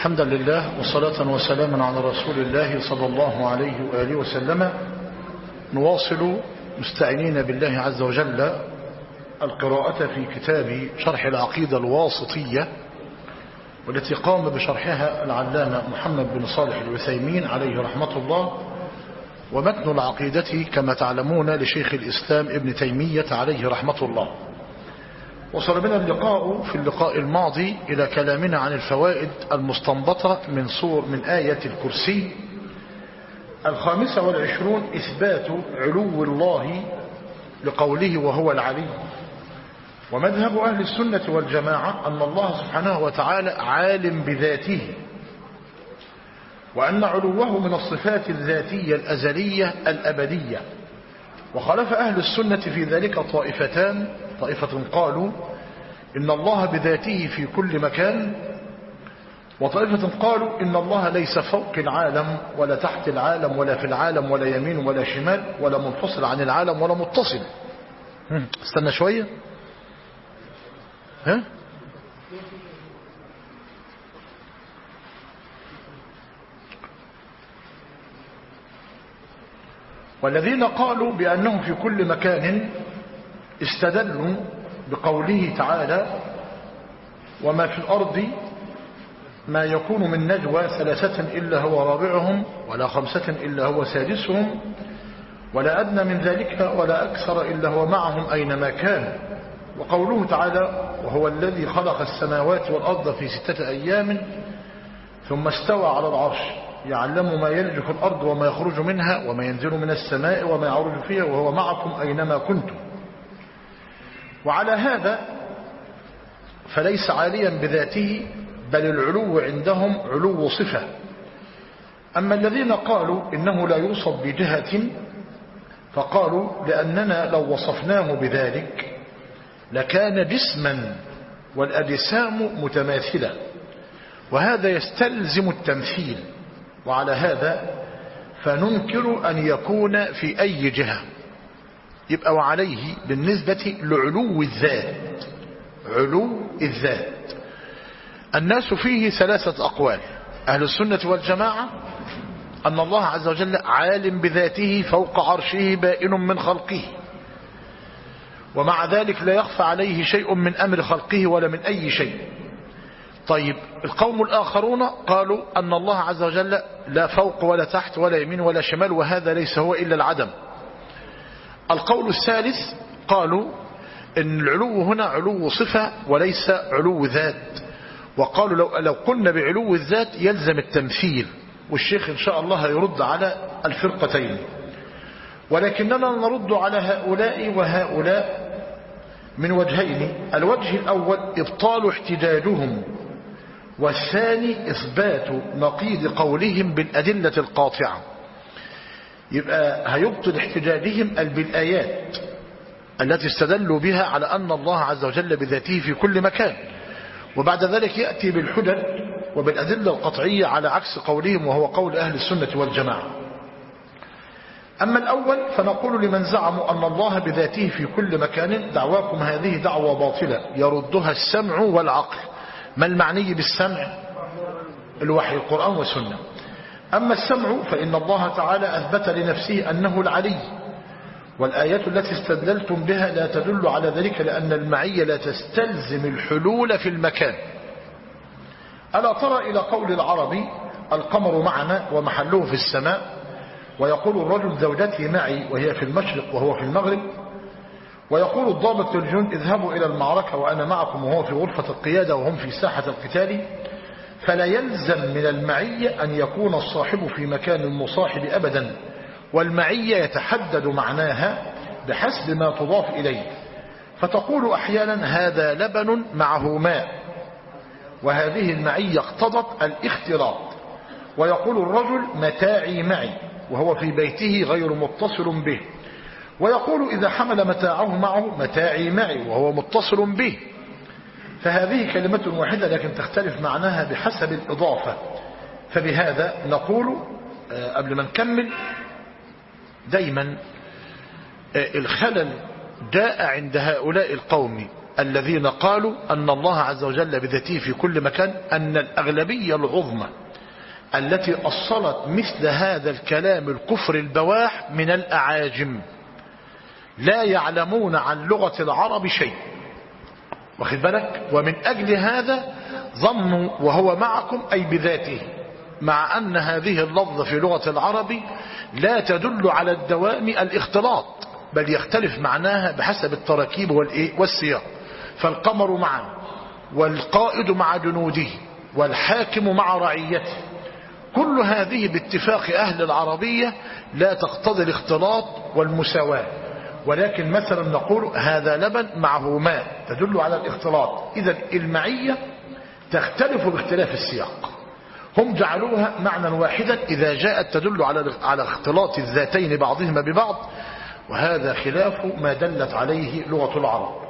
حمدا لله وصلاة وسلاما على رسول الله صلى الله عليه وآله وسلم. نواصل مستعينين بالله عز وجل القراءة في كتاب شرح العقيدة الواسطية، والتي قام بشرحها العلامة محمد بن صالح العثيمين عليه رحمة الله. ومتن العقيدة كما تعلمون لشيخ الإسلام ابن تيمية عليه رحمة الله. وصل بنا اللقاء في اللقاء الماضي إلى كلامنا عن الفوائد المستنبطة من آية الكرسي 25، إثبات علو الله لقوله وهو العلي. ومذهب أهل السنة والجماعة أن الله سبحانه وتعالى عالم بذاته، وأن علوه من الصفات الذاتية الأزلية الأبدية. وخالف أهل السنة في ذلك طائفتان، طائفة قالوا إن الله بذاته في كل مكان، وطائفة قالوا إن الله ليس فوق العالم ولا تحت العالم ولا في العالم ولا يمين ولا شمال ولا منفصل عن العالم ولا متصل. استنى شوية. والذين قالوا بأنه في كل مكان استدلوا بقوله تعالى: وما في الأرض ما يكون من نجوى ثلاثة إلا هو رابعهم ولا خمسة إلا هو سادسهم ولا أدنى من ذلك ولا أكثر إلا هو معهم أينما كان. وقوله تعالى: وهو الذي خلق السماوات والأرض في 6 أيام ثم استوى على العرش يعلم ما يلج في الأرض وما يخرج منها وما ينزل من السماء وما يعرج فيها وهو معكم أينما كنتم. وعلى هذا فليس عاليا بذاته، بل العلو عندهم علو صفة. أما الذين قالوا إنه لا يوصف بجهة فقالوا لأننا لو وصفناه بذلك لكان جسما والأجسام متماثلة، وهذا يستلزم التمثيل. وعلى هذا فننكر أن يكون في أي جهة. يبقى وعليه بالنسبة لعلو الذات، علو الذات الناس فيه 3 أقوال. أهل السنة والجماعة أن الله عز وجل عالم بذاته فوق عرشه بائن من خلقه، ومع ذلك لا يخفى عليه شيء من أمر خلقه ولا من أي شيء. طيب القوم الآخرون قالوا أن الله عز وجل لا فوق ولا تحت ولا يمين ولا شمال، وهذا ليس هو إلا العدم. القول الثالث قالوا إن العلو هنا علو صفة وليس علو ذات، وقالوا لو قلنا بعلو الذات يلزم التمثيل. والشيخ إن شاء الله يرد على الفرقتين، ولكننا نرد على هؤلاء وهؤلاء من وجهين. الوجه الأول إبطال احتجاجهم، والثاني إثبات نقيض قولهم بالأدلة القاطعة. يبقى هيبطل احتجاجهم بالآيات التي استدلوا بها على أن الله عز وجل بذاته في كل مكان، وبعد ذلك يأتي بالحجج وبالأدلة القطعية على عكس قولهم، وهو قول أهل السنة والجماعة. أما الأول فنقول لمن زعموا أن الله بذاته في كل مكان: دعواكم هذه دعوة باطلة يردها السمع والعقل. ما المعني بالسمع؟ الوحي، القرآن والسنة. أما السمع فإن الله تعالى أثبت لنفسه أنه العلي، والآيات التي استدللتم بها لا تدل على ذلك، لأن المعية لا تستلزم الحلول في المكان. ألا ترى إلى قول العربي: القمر معنا ومحله في السماء، ويقول الرجل: زوجتي معي وهي في المشرق وهو في المغرب، ويقول الضابط للجند: اذهبوا إلى المعركة وأنا معكم وهو في غرفة القيادة وهم في ساحة القتال. فلا يلزم من المعية أن يكون الصاحب في مكان المصاحب أبدا، والمعية يتحدد معناها بحسب ما تضاف إليه. فتقول أحيانا: هذا لبن معه ماء، وهذه المعية اقتضت الاختلاط. ويقول الرجل: متاعي معي وهو في بيته غير متصل به، ويقول إذا حمل متاعه معه: متاعي معي وهو متصل به. فهذه كلمة واحدة لكن تختلف معناها بحسب الإضافة. فبهذا نقول قبل ما نكمل، دايما الخلل جاء عند هؤلاء القوم الذين قالوا أن الله عز وجل بذاته في كل مكان أن الأغلبية العظمى التي أصلت مثل هذا الكلام الكفر البواح من الأعاجم لا يعلمون عن لغة العرب شيء، واخد بالك؟ ومن أجل هذا ظنوا وهو معكم أي بذاته، مع أن هذه اللفظة في لغة العرب لا تدل على الدوام الاختلاط، بل يختلف معناها بحسب التراكيب والسياق. فالقمر معا، والقائد مع جنوده، والحاكم مع رعيته، كل هذه باتفاق أهل العربية لا تقتضي الاختلاط والمساواة، ولكن مثلا نقول هذا لبن معه ماء تدل على الاختلاط. إذا المعية تختلف باختلاف السياق، هم جعلوها معنى واحدا إذا جاءت تدل على اختلاط الذاتين بعضهما ببعض، وهذا خلاف ما دلت عليه لغة العرب.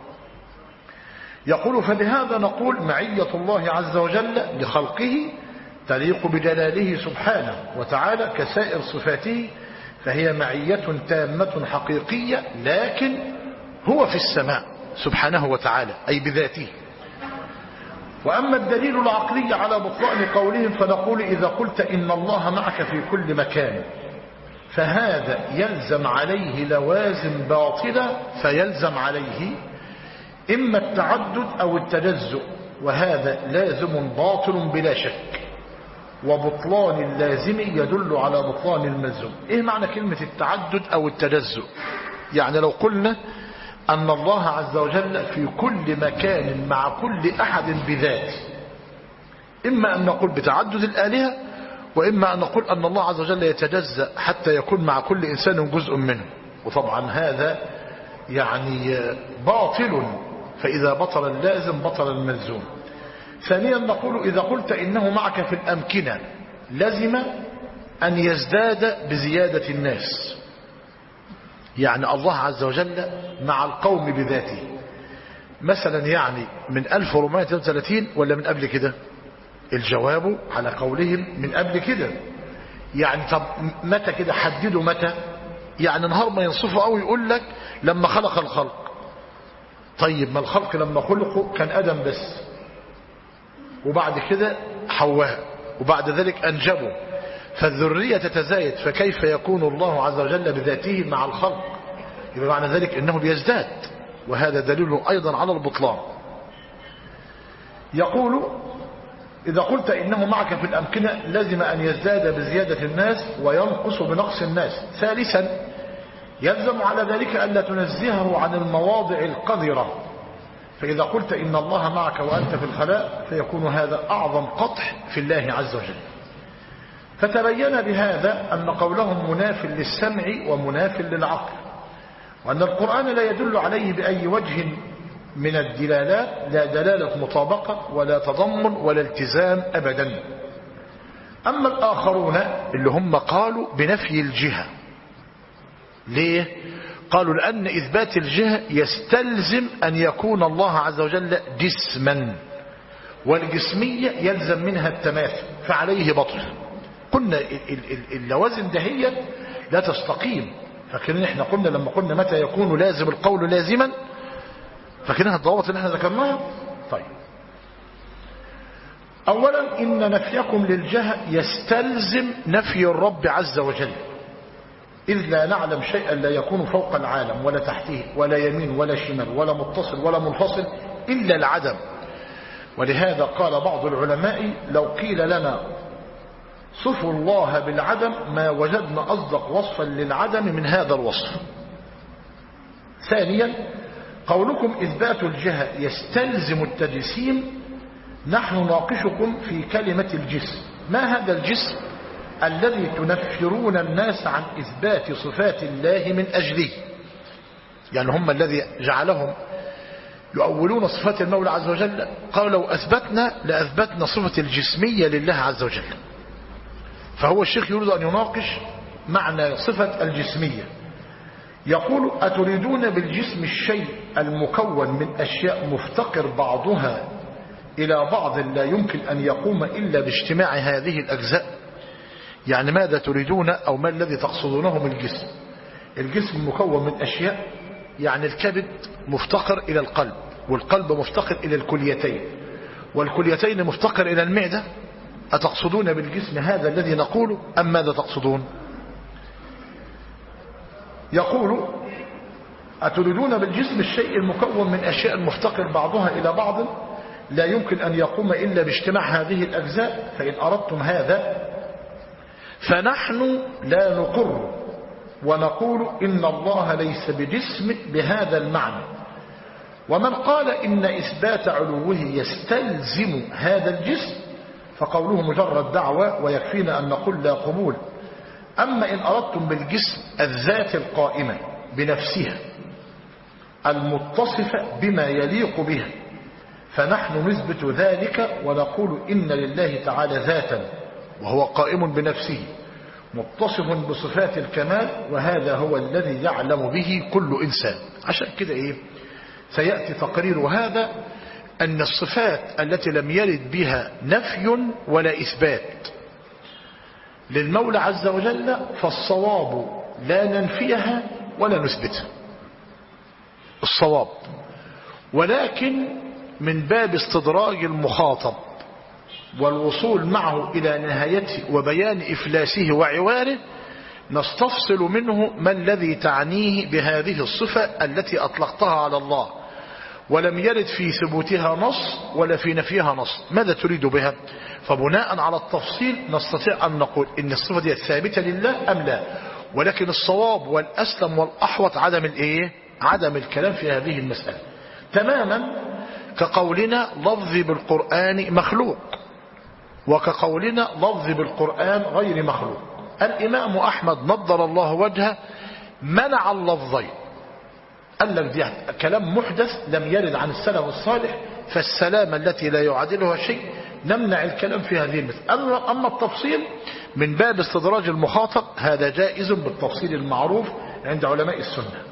يقول فلهذا نقول معية الله عز وجل لخلقه تليق بجلاله سبحانه وتعالى كسائر صفاته، فهي معية تامة حقيقية، لكن هو في السماء سبحانه وتعالى أي بذاته. وأما الدليل العقلي على بطلان قولهم فنقول إذا قلت إن الله معك في كل مكان فهذا يلزم عليه لوازم باطلة، فيلزم عليه إما التعدد أو التجزؤ، وهذا لازم باطل بلا شك، وبطلان اللازم يدل على بطلان الملزوم. إيه معنى كلمة التعدد أو التجزؤ؟ يعني لو قلنا أن الله عز وجل في كل مكان مع كل أحد بذاته، إما أن نقول بتعدد الآلهة، وإما أن نقول أن الله عز وجل يتجزأ حتى يكون مع كل إنسان جزء منه، وطبعا هذا يعني باطل، فإذا بطل اللازم بطل الملزوم. ثانيا نقول إذا قلت إنه معك في الأمكنة لزم أن يزداد بزيادة الناس، يعني الله عز وجل مع القوم بذاته، مثلا يعني من 1433 ولا من قبل كده؟ الجواب على قولهم من قبل كده. يعني طب متى كده؟ حددوا متى. يعني نهار ما ينصفوا أو يقول لك لما خلق الخلق. طيب ما الخلق لما خلقوا كان آدم بس، وبعد كده حواء، وبعد ذلك أنجبوا، فالذرية تتزايد، فكيف يكون الله عز وجل بذاته مع الخلق؟ يبقى معنى ذلك إنه بيزداد، وهذا دليل أيضا على البطلان. يقول إذا قلت إنه معك في الأمكنة لازم أن يزداد بزيادة الناس وينقص بنقص الناس. ثالثا يلزم على ذلك ألا تنزهه عن المواضع القذرة، فإذا قلت إن الله معك وأنت في الخلاء فيكون هذا أعظم قطح في الله عز وجل. فتبين بهذا أن قولهم مناف للسمع ومناف للعقل، وأن القرآن لا يدل عليه بأي وجه من الدلالات، لا دلالة مطابقة ولا تضمن ولا التزام أبدا. أما الآخرون اللي هم قالوا بنفي الجهة، ليه؟ قالوا لأن إثبات الجهة يستلزم أن يكون الله عز وجل جسما، والجسمية يلزم منها التماثل، فعليه بطل. قلنا اللوازم دهية لا تستقيم. فاكرين احنا قلنا لما قلنا متى يكون لازم القول لازما؟ فاكرينها الضوابط اللي احنا ذكرناها؟ طيب، أولا إن نفيكم للجهة يستلزم نفي الرب عز وجل، إذ لا نعلم شيئا لا يكون فوق العالم ولا تحته ولا يمين ولا شمال ولا متصل ولا منفصل إلا العدم. ولهذا قال بعض العلماء لو قيل لنا صفوا الله بالعدم ما وجدنا أصدق وصفا للعدم من هذا الوصف. ثانيا قولكم إثبات الجهة يستلزم التجسيم، نحن ناقشكم في كلمة الجسم. ما هذا الجسم الذي تنفرون الناس عن إثبات صفات الله من أجله؟ يعني هم الذي جعلهم يؤولون صفات المولى عز وجل. قالوا لو أثبتنا لأثبتنا صفة الجسمية لله عز وجل. فهو الشيخ يريد أن يناقش معنى صفة الجسمية. يقول أتريدون بالجسم الشيء المكون من أشياء مفتقر بعضها إلى بعض لا يمكن أن يقوم إلا باجتماع هذه الأجزاء؟ يعني ماذا تريدون أو ما الذي تقصدونه من الجسم؟ الجسم مكون من أشياء، يعني الكبد مفتقر إلى القلب، والقلب مفتقر إلى الكليتين، والكليتين مفتقر إلى المعدة، أتقصدون بالجسم هذا الذي نقوله أم ماذا تقصدون؟ يقول أتريدون بالجسم الشيء المكون من أشياء مفتقر بعضها إلى بعض لا يمكن أن يقوم إلا باجتماع هذه الأجزاء، فإن أردتم هذا فنحن لا نقر ونقول إن الله ليس بجسم بهذا المعنى. ومن قال إن إثبات علوه يستلزم هذا الجسم فقوله مجرد دعوة ويكفينا أن نقول لا قبول. أما إن أردتم بالجسم الذات القائمة بنفسها المتصفة بما يليق بها فنحن نثبت ذلك ونقول إن لله تعالى ذاتا وهو قائم بنفسه متصف بصفات الكمال، وهذا هو الذي يعلم به كل إنسان. عشان كده سيأتي تقرير هذا أن الصفات التي لم يرد بها نفي ولا إثبات للمولى عز وجل فالصواب لا ننفيها ولا نثبتها الصواب، ولكن من باب استدراج المخاطب والوصول معه إلى نهايته وبيان إفلاسه وعواره نستفصل منه ما الذي تعنيه بهذه الصفة التي أطلقتها على الله ولم يرد في ثبوتها نص ولا في نفيها نص، ماذا تريد بها؟ فبناء على التفصيل نستطيع أن نقول إن الصفة دي ثابتة لله أم لا، ولكن الصواب والأسلم والأحوط عدم الكلام في هذه المسألة، تماما كقولنا لفظ بالقرآن مخلوق وكقولنا لفظ بالقرآن غير مخلوق. الإمام أحمد نضر الله وجهه منع اللفظين، قال لك دي كلام محدث لم يرد عن السلف الصالح، فالسلامة التي لا يعادلها شيء نمنع الكلام في هذه المسألة. أما التفصيل من باب استدراج المخاطب هذا جائز بالتفصيل المعروف عند علماء السنة.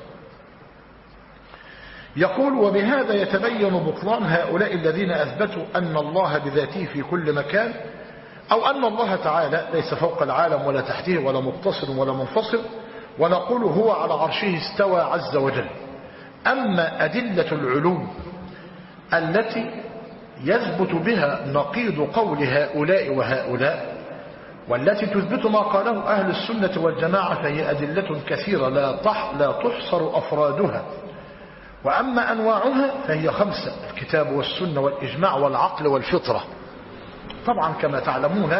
يقول وبهذا يتبين بطلان هؤلاء الذين أثبتوا أن الله بذاته في كل مكان، أو أن الله تعالى ليس فوق العالم ولا تحته ولا متصل ولا منفصل، ونقول هو على عرشه استوى عز وجل. أما أدلة العلو التي يثبت بها نقيض قول هؤلاء وهؤلاء والتي تثبت ما قاله أهل السنة والجماعة فهي أدلة كثيرة لا تحصر أفرادها، وأما أنواعها فهي 5: الكتاب والسنة والإجماع والعقل والفطرة. طبعا كما تعلمون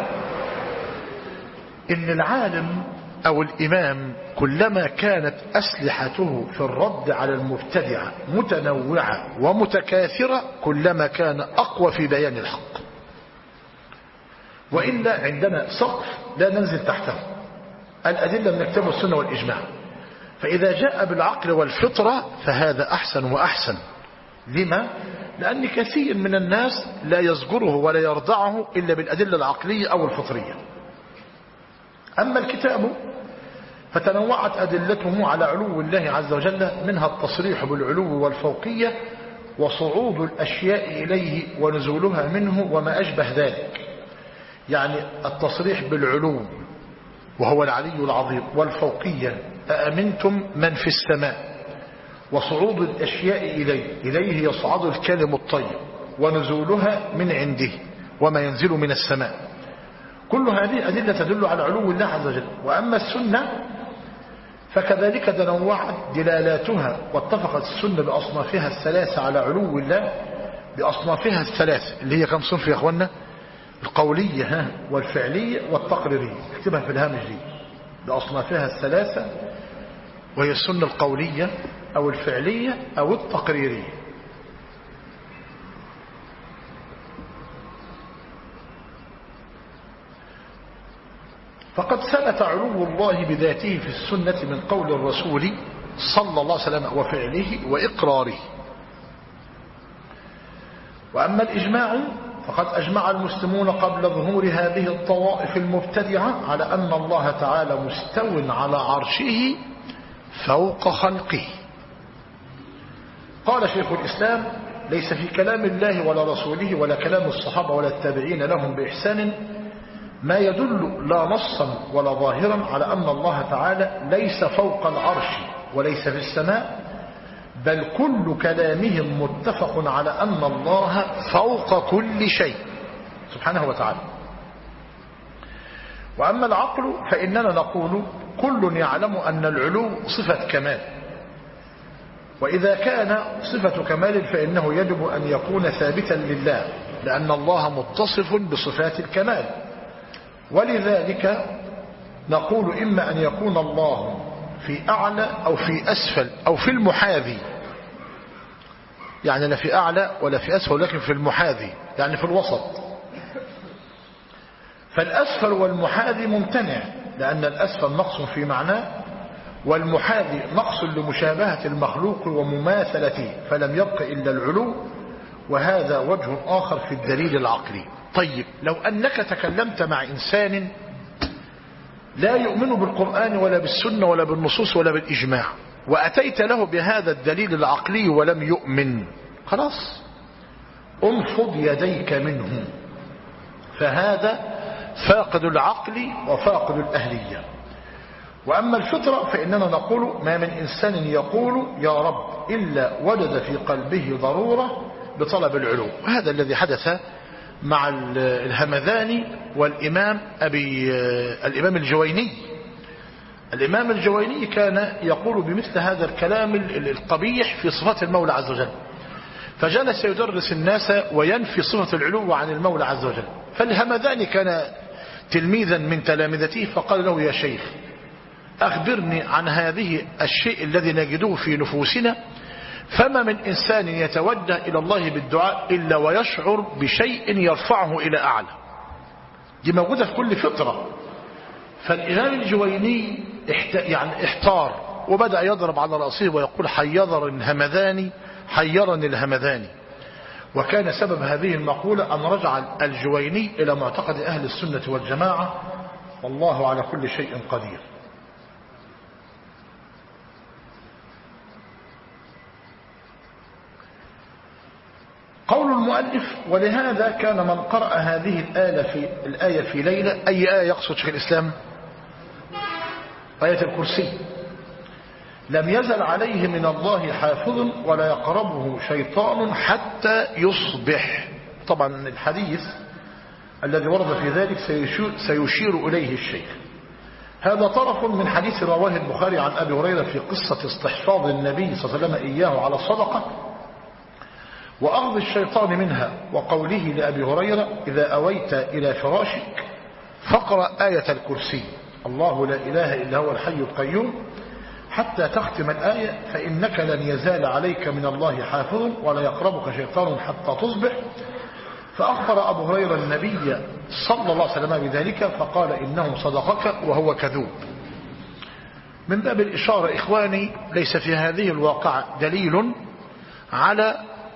إن العالم أو الإمام كلما كانت أسلحته في الرد على المبتدعة متنوعة ومتكاثرة كلما كان أقوى في بيان الحق، وإلا عندنا سقف لا ننزل تحته، الأدلة من الكتاب والسنة والإجماع، فإذا جاء بالعقل والفطرة فهذا أحسن وأحسن. لما؟ لأن كثير من الناس لا يصغره ولا يرضعه إلا بالأدلة العقلية أو الفطرية. أما الكتاب فتنوعت أدلته على علو الله عز وجل، منها التصريح بالعلو والفوقية وصعود الأشياء إليه ونزولها منه وما أشبه ذلك، يعني التصريح بالعلو وهو العلي العظيم، والفوقية أأمنتم من في السماء، وصعود الأشياء إليه يصعد الكلم الطيب، ونزولها من عنده وما ينزل من السماء. كل هذه أدلة تدل على علو الله عز وجل. وأما السنة فكذلك تنوعت دلالاتها، واتفقت السنة بأصنافها الثلاثة على علو الله، بأصنافها الثلاثة اللي هي كم صنف يا أخوانا؟ القولية والفعلية والتقريرية، اكتبها في الهامش دي، بأصنافها الثلاثة، وهي السنة القولية أو الفعلية أو التقريرية. فقد ثبت علو الله بذاته في السنة من قول الرسول صلى الله عليه وسلم وفعله وإقراره. وأما الإجماع فقد أجمع المسلمون قبل ظهور هذه الطوائف المبتدعة على أن الله تعالى مستو على عرشه فوق خلقه. قال شيخ الإسلام ليس في كلام الله ولا رسوله ولا كلام الصحابة ولا التابعين لهم بإحسان ما يدل لا نصا ولا ظاهرا على أن الله تعالى ليس فوق العرش وليس في السماء، بل كل كلامهم متفق على أن الله فوق كل شيء سبحانه وتعالى. وأما العقل فإننا نقول كل يعلم أن العلو صفة كمال، وإذا كان صفة كمال فإنه يجب أن يكون ثابتا لله، لأن الله متصف بصفات الكمال. ولذلك نقول إما أن يكون الله في أعلى أو في أسفل أو في المحاذي، يعني لا في أعلى ولا في أسفل ولكن في المحاذي، يعني في الوسط. فالأسفل والمحاذي ممتنع، لأن الأسفل نقص في معناه، والمحاذي نقص لمشابهة المخلوق ومماثلته، فلم يبق إلا العلو، وهذا وجه آخر في الدليل العقلي. طيب لو أنك تكلمت مع إنسان لا يؤمن بالقرآن ولا بالسنة ولا بالنصوص ولا بالإجماع، وأتيت له بهذا الدليل العقلي ولم يؤمن، خلاص انفض يديك منه، فهذا فاقد العقل وفاقد الأهلية. وأما الفطرة فإننا نقول ما من إنسان يقول يا رب إلا وجد في قلبه ضرورة بطلب العلو، وهذا الذي حدث مع الهمذاني والإمام الإمام الجويني. الإمام الجويني كان يقول بمثل هذا الكلام القبيح في صفات المولى عز وجل، فجلس يدرس الناس وينفي صفة العلو عن المولى عز وجل. فالهمذاني كان تلميذا من تلامذته، فقال له يا شيخ أخبرني عن هذه الشيء الذي نجده في نفوسنا، فما من إنسان يتوجه إلى الله بالدعاء إلا ويشعر بشيء يرفعه إلى أعلى، دي موجودة في كل فطرة. فالإمام الجويني يعني احتار وبدأ يضرب على رأسه ويقول حيرني الهمذاني. وكان سبب هذه المقولة أن رجع الجويني إلى معتقد أهل السنة والجماعة، والله على كل شيء قدير. قول المؤلف ولهذا كان من قرأ هذه الآية في ليلة، أي آية يقصد شيخ الإسلام؟ آية الكرسي، لم يزل عليه من الله حافظ ولا يقربه شيطان حتى يصبح. طبعا الحديث الذي ورد في ذلك سيشير إليه الشيخ. هذا طرف من حديث رواه البخاري عن أبي هريرة في قصة استحفاظ النبي صلى الله عليه وسلم إياه على الصدقة وأخذ الشيطان منها، وقوله لأبي هريرة إذا أويت إلى فراشك فاقرأ آية الكرسي الله لا إله إلا هو الحي القيوم حتى تختم الآية، فإنك لن يزال عليك من الله حافظ ولا يقربك شيطان حتى تصبح. فأخبر أبو هريرة النبي صلى الله عليه وسلم بذلك فقال إنه صدقك وهو كذوب. من باب الإشارة إخواني، ليس في هذه الواقعة دليل على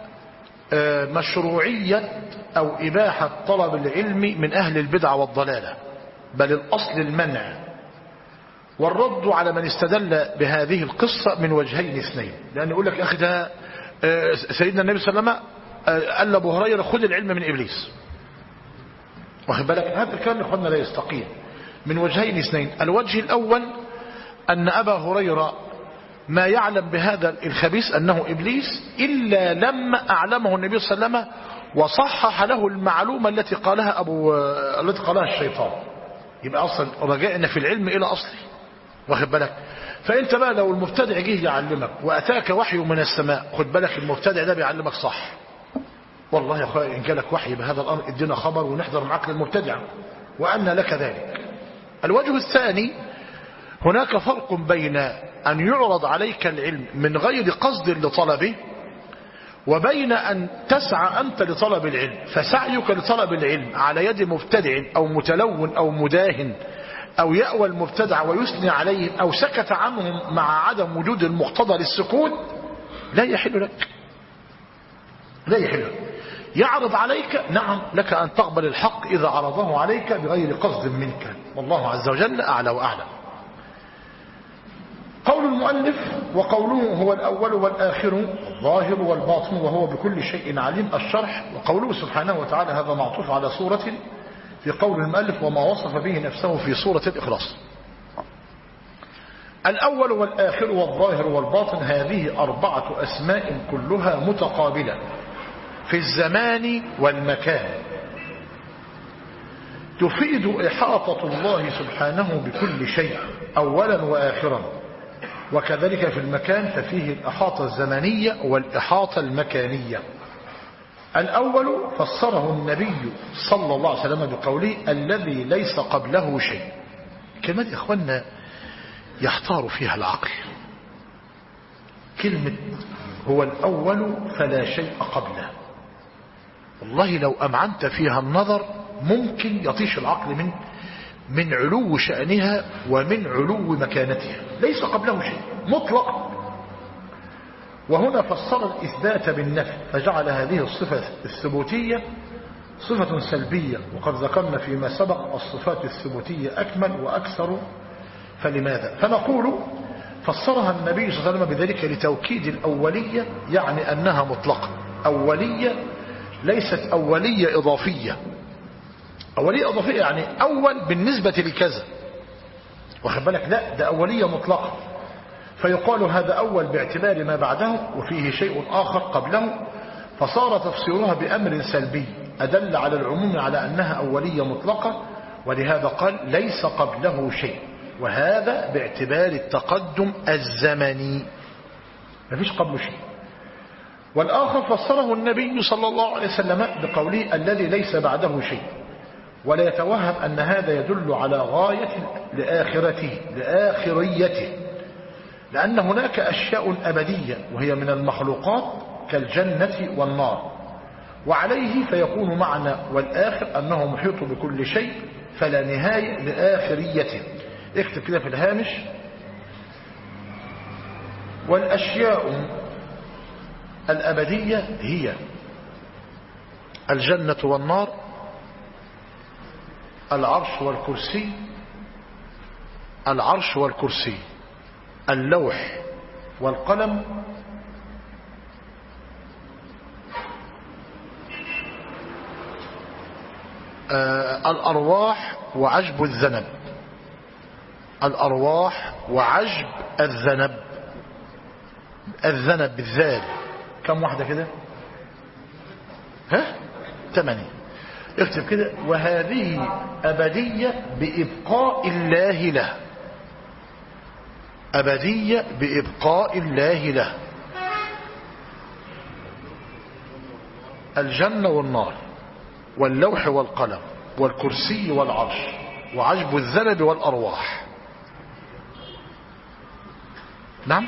مشروعية أو إباحة طلب العلم من أهل البدع والضلالة، بل الأصل المنع والرد على من استدل بهذه القصة من وجهين اثنين. لأن يقول لك أخي ده سيدنا النبي صلى الله عليه وسلم قال لأبو هريرة خذ العلم من إبليس، واخد بالك؟ هذا الكلام أخواننا لا يستقيم من وجهين اثنين. الوجه الأول أن أبا هريرة ما يعلم بهذا الخبيث أنه إبليس إلا لما أعلمه النبي صلى الله عليه وسلم وصحح له المعلومة التي قالها الشيطان. يبقى أصلا رجعنا في العلم إلى أصله، واخد بالك؟ فأنت بقى لو المبتدع جه يعلمك وأتاك وحي من السماء، خد بالك المبتدع ده بيعلمك صح. والله يا أخويا إن جالك وحي بهذا الأمر ادينا خبر ونحضر معك للمبتدع وأن لك ذلك. الوجه الثاني، هناك فرق بين أن يعرض عليك العلم من غير قصد لطلبه وبين أن تسعى أنت لطلب العلم، فسعيك لطلب العلم على يد مبتدع أو متلون أو مداهن أو يأوى المبتدع ويثني عليهم أو سكت عنهم مع عدم وجود المقتضى للسكوت، لا يحل لك، لا يحل لك. يعرض عليك، نعم لك أن تقبل الحق إذا عرضه عليك بغير قصد منك، والله عز وجل أعلى وأعلم. قول المؤلف وقوله هو الأول والآخر الظاهر والباطن وهو بكل شيء عليم، الشرح. وقوله سبحانه وتعالى هذا معطوف على سورة في قول المؤلف وما وصف به نفسه في سورة الإخلاص. الأول والآخر والظاهر والباطن هذه 4 أسماء كلها متقابلة في الزمان والمكان، تفيد إحاطة الله سبحانه بكل شيء أولا وآخرا، وكذلك في المكان ففيه الإحاطة الزمنية والإحاطة المكانية. الأول فسره النبي صلى الله عليه وسلم بقوله الذي ليس قبله شيء. كلمة إخواننا يحتار فيها العقل، كلمة هو الأول فلا شيء قبله، والله لو أمعنت فيها النظر ممكن يطيش العقل من علو شأنها ومن علو مكانتها. ليس قبله شيء مطلق، وهنا فسر الإثبات بالنفي فجعل هذه الصفة الثبوتية صفة سلبية، وقد ذكرنا فيما سبق الصفات الثبوتية أكمل وأكثر. فلماذا؟ فنقول فسرها النبي صلى الله عليه وسلم بذلك لتوكيد الأولية، يعني أنها مطلقة أولية، ليست أولية إضافية. أولية إضافية يعني أول بالنسبة لكذا، واخد بالك؟ لا، ده أولية مطلقة، فيقال هذا أول باعتبار ما بعده وفيه شيء آخر قبله، فصار تفسيرها بأمر سلبي أدل على العموم على أنها أولية مطلقة، ولهذا قال ليس قبله شيء، وهذا باعتبار التقدم الزمني، ما فيش قبله شيء. والآخر فسره النبي صلى الله عليه وسلم بقوله الذي ليس بعده شيء، ولا يتوهم أن هذا يدل على غاية لآخريته، لأن هناك أشياء أبدية وهي من المخلوقات كالجنة والنار، وعليه فيكون معنى والآخر أنه محيط بكل شيء فلا نهاية لآخريته. اكتب كده في الهامش: والأشياء الأبدية هي الجنة والنار، العرش والكرسي، العرش والكرسي، اللوح والقلم، الأرواح وعجب الذنب، الأرواح وعجب الذنب، الذنب بالذال. كم واحدة كده؟ 8. اكتب كده: وهذه أبدية بإبقاء الله له، أبدية بإبقاء الله له، الجنة والنار واللوح والقلم والكرسي والعرش وعجب الذنب والأرواح. نعم،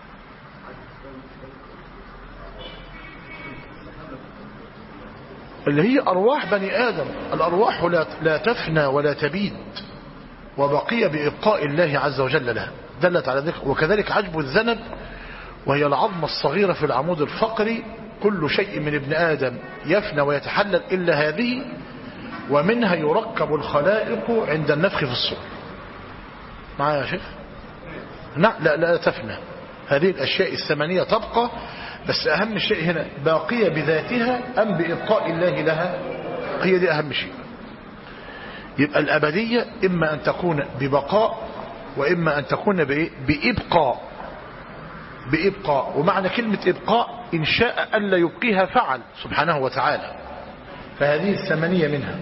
اللي هي أرواح بني آدم. الأرواح لا تفنى ولا تبيد، وبقية بإبقاء الله عز وجل لها، دلت على ذلك. وكذلك عجب الذنب وهي العظمة الصغيرة في العمود الفقري، كل شيء من ابن آدم يفنى ويتحلل إلا هذه، ومنها يركب الخلائق عند النفخ في الصور. معايا يا شيخ؟ لا تفنى، هذه الأشياء الثمانية تبقى، بس أهم شيء هنا باقية بذاتها أم بإبقاء الله لها، هي دي أهم شيء. يبقى الأبدية إما أن تكون ببقاء وإما أن تكون بإبقاء. ومعنى كلمة إبقاء إن شاء ألا يبقيها فعل سبحانه وتعالى، فهذه 8 منها.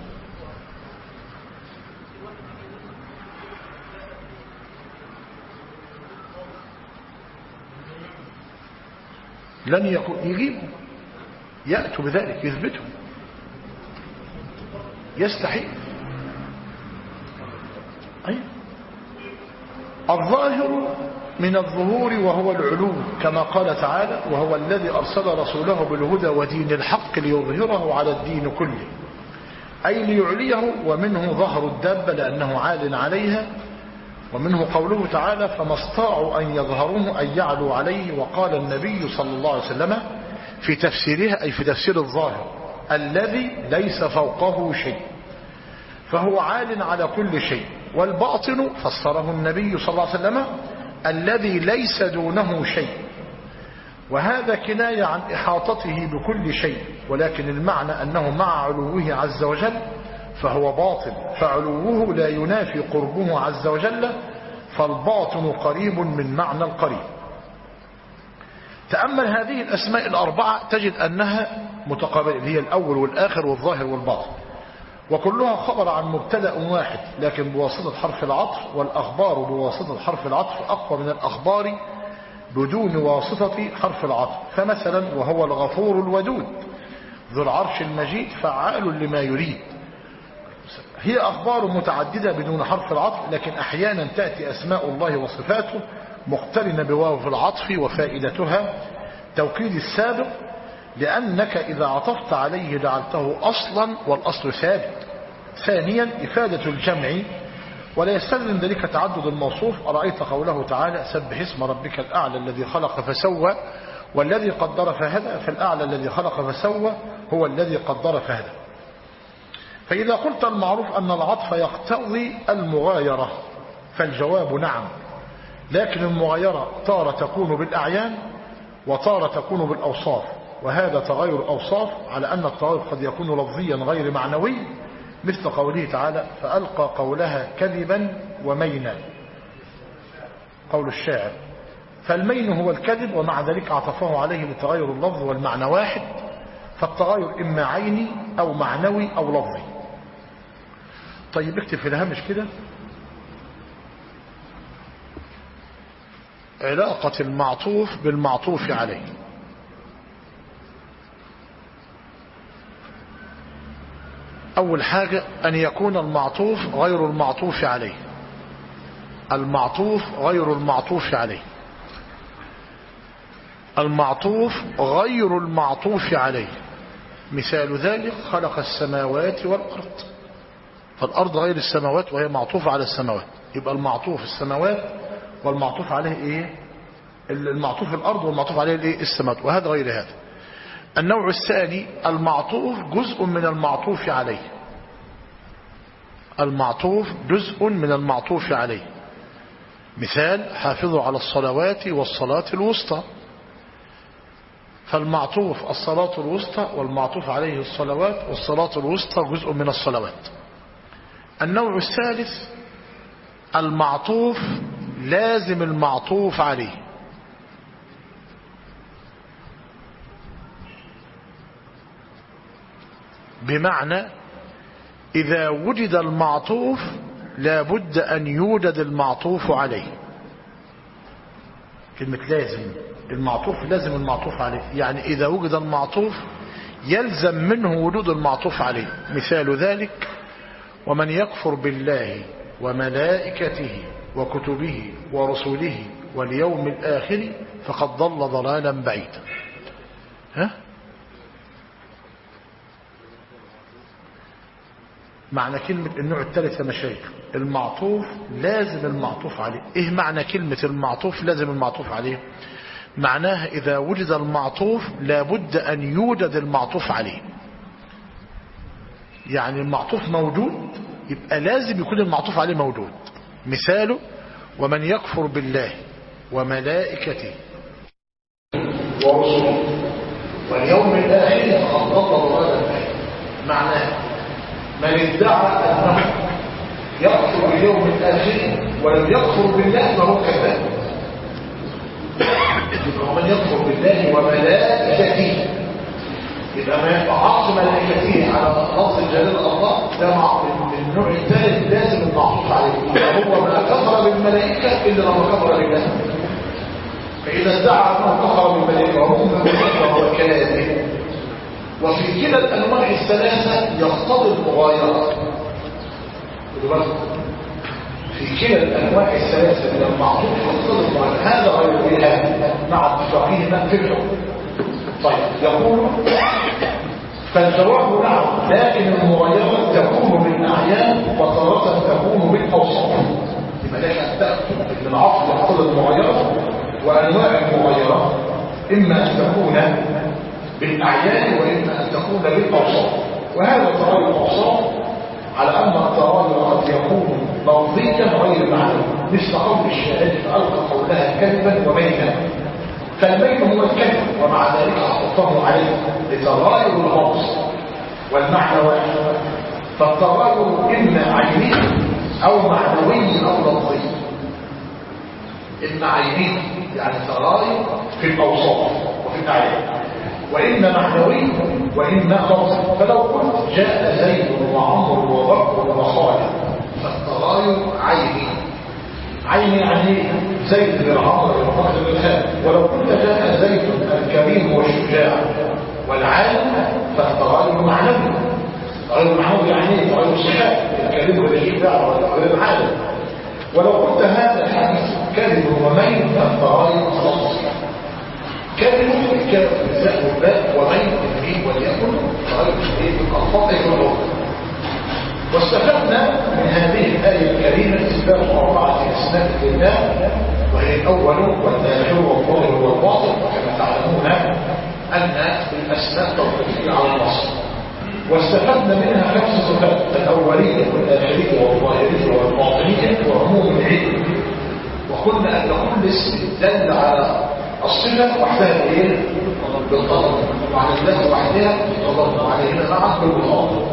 لن يكون يجيبوا يأتوا بذلك يثبتوا، يستحيل. الظاهر من الظهور وهو العلو، كما قال تعالى: وهو الذي أرسل رسوله بالهدى ودين الحق ليظهره على الدين كله، أي ليعليه. ومنه ظهر الدابة لأنه عال عليها، ومنه قوله تعالى: فما استطاعوا أن يظهروه أن يعلوا عليه. وقال النبي صلى الله عليه وسلم في تفسيرها، أي في تفسير الظاهر: الذي ليس فوقه شيء، فهو عال على كل شيء. والباطن فسره النبي صلى الله عليه وسلم: الذي ليس دونه شيء، وهذا كناية عن إحاطته بكل شيء، ولكن المعنى أنه مع علوه عز وجل فهو باطل، فعلوه لا ينافي قربه عز وجل، فالباطن قريب من معنى القريب. تأمل هذه الأسماء الأربعة تجد أنها متقابلة، هي الأول والآخر والظاهر والباطن، وكلها خبر عن مبتدأ واحد لكن بواسطة حرف العطف، والأخبار بواسطة حرف العطف أقوى من الأخبار بدون واسطة حرف العطف. فمثلا وهو الغفور الودود ذو العرش المجيد فعال لما يريد، هي أخبار متعددة بدون حرف العطف، لكن أحيانا تأتي أسماء الله وصفاته مقترنة بواو في العطف، وفائدتها توكيد السابق، لأنك إذا عطفت عليه جعلته أصلا والأصل ثابت. ثانيا إفادة الجمع، ولا يستلزم ذلك تعدد الموصوف. أرأيت قوله تعالى سبح اسم ربك الأعلى الذي خلق فسوى والذي قدر فهدى، فالأعلى الذي خلق فسوى هو الذي قدر فهدى. فإذا قلت المعروف أن العطف يقتضي المغايرة فالجواب نعم، لكن المغايرة تارة تكون بالأعيان وتارة تكون بالأوصاف، وهذا تغير الأوصاف على أن التغير قد يكون لفظيا غير معنوي، مثل قوله تعالى فألقى قولها كذبا ومينا، قول الشاعر. فالمين هو الكذب، ومع ذلك عطفه عليه لتغير اللفظ والمعنى واحد، فالتغير إما عيني أو معنوي أو لفظي. طيب اكتب في الهامش كده علاقة المعطوف بالمعطوف عليه. أول حاجة أن يكون المعطوف غير المعطوف عليه، المعطوف غير المعطوف عليه، المعطوف غير المعطوف عليه. مثال ذلك خلق السماوات والأرض، فالأرض غير السماوات وهي معطوفة على السماوات، يبقى المعطوف السماوات والمعطوف عليه ايه؟ المعطوف الأرض والمعطوف عليه الايه؟ السماوات، وهذا غير هذا. النوع الثاني المعطوف جزء من المعطوف عليه، المعطوف جزء من المعطوف عليه. مثال حافظوا على الصلوات والصلاة الوسطى، فالمعطوف الصلاة الوسطى والمعطوف عليه الصلوات، والصلاة الوسطى جزء من الصلوات. النوع الثالث المعطوف لازم المعطوف عليه، بمعنى إذا وجد المعطوف لا بد أن يوجد المعطوف عليه. كلمة لازم، المعطوف لازم المعطوف عليه، يعني إذا وجد المعطوف يلزم منه وجود المعطوف عليه. مثال ذلك ومن يكفر بالله وملائكته وكتبه ورسله واليوم الآخر فقد ضل ضلالا بعيدا. معنى كلمة النوع الثالث يا مشايخ المعطوف لازم المعطوف عليه. ايه معنى كلمة المعطوف لازم المعطوف عليه؟ معناها إذا وجد المعطوف لابد أن يوجد المعطوف عليه، يعني المعطوف موجود يبقى لازم يكون المعطوف عليه موجود. مثاله ومن يكفر بالله وملائكته ورسله واليوم الآخر فقد ضل ضلالا بعيدا. معناه من ادعى أنه يكفر باليوم الآخر ولم يكفر بالله فهو كذاب. ومن يكفر بالله وملائكته يبقى ما يتعاطى ملائكته على لفظ جلال الله، ده من النوع الثالث لازم المعطوف عليه. هو ما كفر بالملائكة إلا لما كفر بالله، فإذا ادعى أنه كفر بالملائكة وهم كفر كذاب. وفي كلا الأنواع الثلاثة يقتضي المغايرة. في كلا الأنواع الثلاثة من المعطوف يقتضي المغايرة، هذا غير هذا مع اتفاقهما في الحكم. طيب يقول فالجواب نعم، لكن المغايرة تكون بالأعيان وتارة تكون بالأوصاف. يبقى لك أن تأخذ أن العطف يقتضي المغايرة، وأنواع المغايرة إما أن تكون بالأعيان وإما أن تكون بالأوصاف. وهذا تغير الأوصاف على أن التغير قد يكون لفظيا غير معنوي، مثل قول الشاعر فألقى قولها كذبا وميتا، فالميت هو الكذب ومع ذلك حطه عليه لتغير اللفظ والمعنى واحد. فالتغير إما عيني أو معنوي أو لفظي. إما عيني يعني تغاير في الأوصاف وفي الأعيان، وإما معنوي وإما لفظي. فلو قلت جاء زيد وعمر وبكر وخالد فالتغاير عيني يعني زيد غير عمر غير بكر غير خالد. ولو قلت جاء زيد الكريم والشجاع والعالم فالتغاير معنوي. غير معنوي يعني غير صحيح، الكريم والشجاع غير العالم. ولو قلت هذا الحديث كذب وميت فالتغاير لفظي. كلمة الكاف بالزاء والباء ومين الجيم وليكن غير الألفاظ والعروض. واستفدنا من هذه الآية الكريمة إثبات 4 أسماء لله، وهي الأول والآخر والظاهر والباطن. وكما تعلمون أن الأسماء توقيفية على النص. واستفدنا منها 5 صفات: الأولية والآخرية والظاهرية والباطنية وعموم العلم. وقلنا أن كل اسم دل على الصفة وحدها ايه؟ بالقدر، وعلى الله وحدها بالقدر، وعليهما معا بالقدر.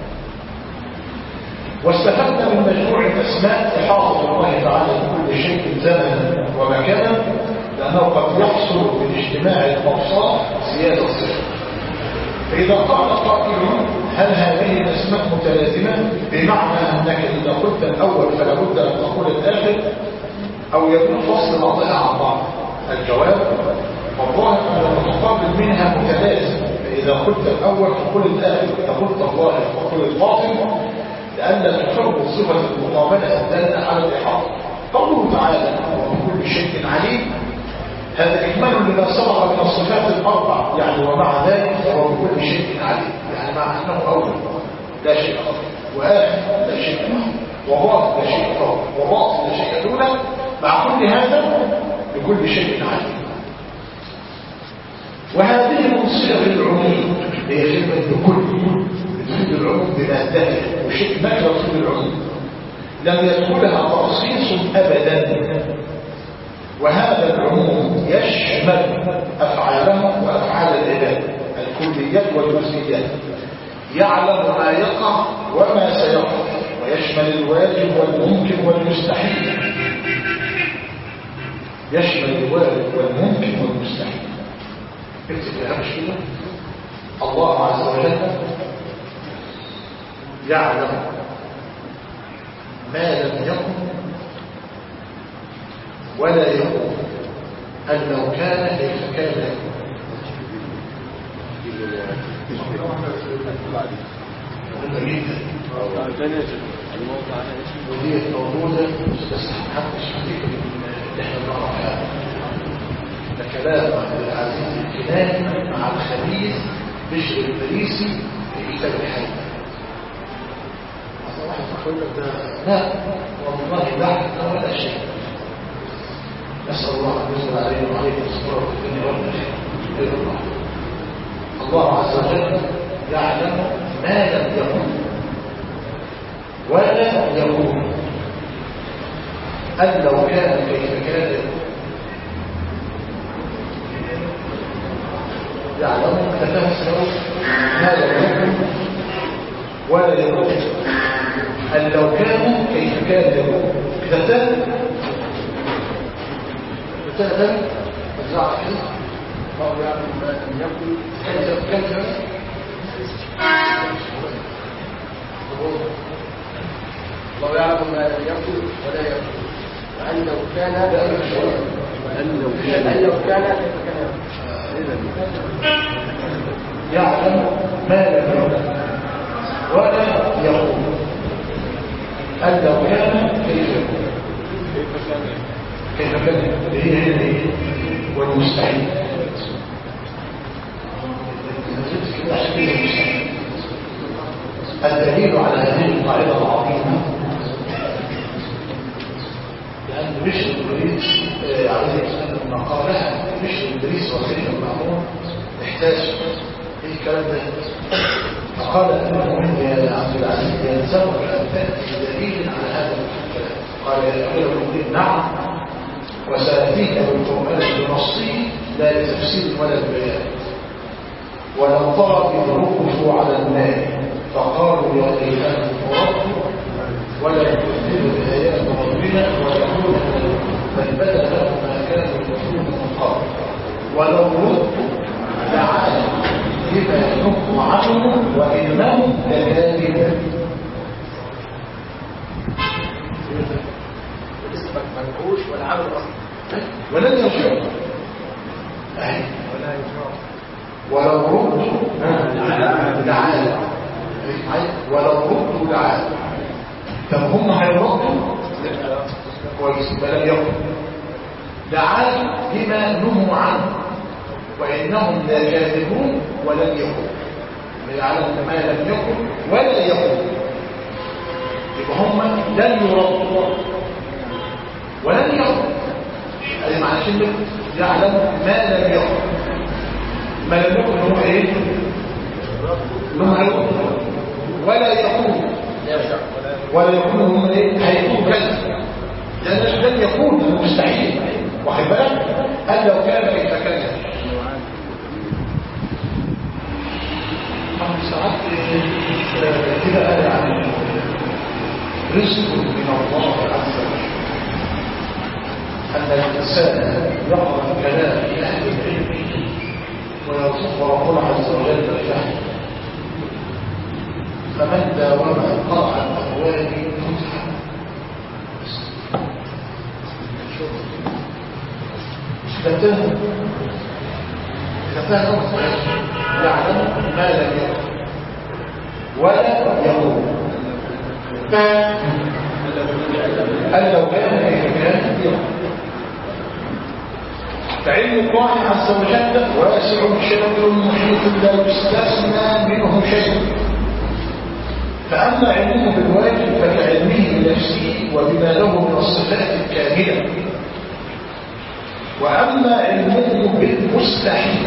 واستفدنا من مجموع الاسماء احاطه الله تعالى بكل شيء زمنا ومكانا، لانه قد يحصل باجتماع الاوصاف زياده الصفه. فاذا قال قائل هل هذه الاسماء متلازمه، بمعنى انك اذا قلت الاول فلا بد ان تقول الاخر، او يكون فصل بعضها عن بعض؟ الجواب والله أن المتقابل منها متلازم. فإذا قلت الأول فقل الآخر، إذا قلت الظاهر فقل الباطن، لأن تفرض صفة المقابلة الدالة على الإحاطة. قوله تعالى وكل شيء عليم، هذا إكمال لما سبق من الصفات ال4، يعني ومع ذلك هو بكل شيء عليم، يعني مع أنه أول لا شيء أخر، وآخر لا شيء أخر، وظاهر لا شيء أخر، وباطن لا شيء دونه. مع كل هذا بكل شيء عليم. وهذه من صيغ العموم، هي كلمة بكل تفيد العموم بمادته، وشيء نكرة تفيد العموم لم يدخلها تخصيص أبدا. وهذا العموم يشمل أفعالهم وأفعال العباد، الكليات والجزئيات، يعلم ما يقع وما سيقع، ويشمل الواجب والممكن والمستحيل. يشمل الوارد والممكن والمستحيل. اكتب لها مش كده؟ الله عز وجل يعلم ما لم يكن ولا يكون، أن لو كان كيف كان يكون. ودي موجودة محدش حديث احنا نعرفها. ده كلام عن العزيز الكناني مع الخبيث بشر البريسي في كتاب الحي. اصلا واحد يقول لك ده لا والله لا ولا شيء. نسال الله ان ينزل علينا وعليكم الصبر في الدنيا والآخرة. الله عز وجل يعلم ما لم يكن ولا يكون، أن لو كان كيف كان يعلم تتفسر ما لم يكن ولا يكون، أن لو كانوا كيف كان يكون. كتاب الزعر كده الله يعلم ما لم يكن كيف الله يعلم ما لم يكن ولا يكون، وأن لو كان يعلم ما لم يكن ولا يكون، أن لو كان كيف يكون. كيف كان هي والمستحيل. الدليل على هذه القاعدة العظيمة لأن بشر البريس عليه السلام لما قالها بشر البريس وسيد المأمون احتاج ايه الكلام ده؟ فقال المؤمن يا عبد العزيز يلزمك أن تأتي دليل على هذا الكلام. قال يا أمير المؤمنين نعم، وسأتيك بالقرآن بنصه لا لتفسير ولا البيان. ولم ترى إذ وقفوا على الماء فقالوا يا إله رب ولا يكذب بآيات ربنا ويقول بل بدأ ولو ردوا لعادوا لما نهوا عنه وإنهم لكاذبون. اسمك منعوش والعمل أصلا ولن يرجعوا ولو ردوا لعادوا ولو ردوا لعادوا. طب هم هيردوا كويس فلم يكن لعادوا لما نهوا عنه وإنهم لكاذبون ولن يكن ليعلم ما لم يكن ولا يكن. يبقى هم لن يردوا ولن يكن. هذه معنى كلمة يعلم ما لم يكن. ما لم يكن هو ايه؟ انهم هيردوا ولا يكون ولا يكون هم ايه؟ هيكون كذا لأن لن يكون مستحيل. واخد بالك؟ قال لو كان كيف كان ساعات كده قال عن رزق من الله عز وجل أن الإنسان يقرأ كلام أهل العلم ويرزق ربنا عز وجل الفهم. فمن داوم قرأ الأقوال فتح كتبتهم يعلم ما لم يكن ولا يقول قال لو كان كيف كان يقول. فعلم الله عز وجل واسع شامل محيط لا يستثنى منه شيء. فأما علمه بالواجب فكعلمه بنفسه وبما له من الصفات الكاملة. وأما علمه بالمستحيل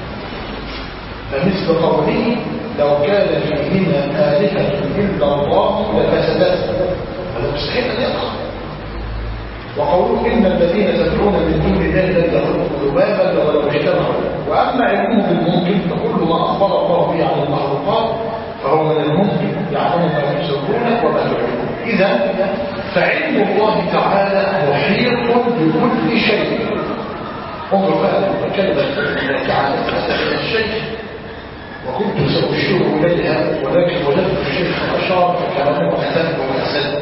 فمثل قوله لو كان فيهما آلهة إلا الله لفسدتا. هذا مستحيل أن يقع. وقوله إن الذين تدعون من دون الله لن يخلقوا ذبابا ولو اجتمعوا. وأما علمه بالممكن فكل ما أخبر الله به عن المخلوقات فهو من الممكن يعلم ما يسرون وما يعلمون. إذا فعلم الله تعالى محيط بكل شيء. انظر بقى كلمة تعالى الشيء وكنت سأشير إليها ولكن وجدت الشيخ أشار فكلامه أحسن وأحسن.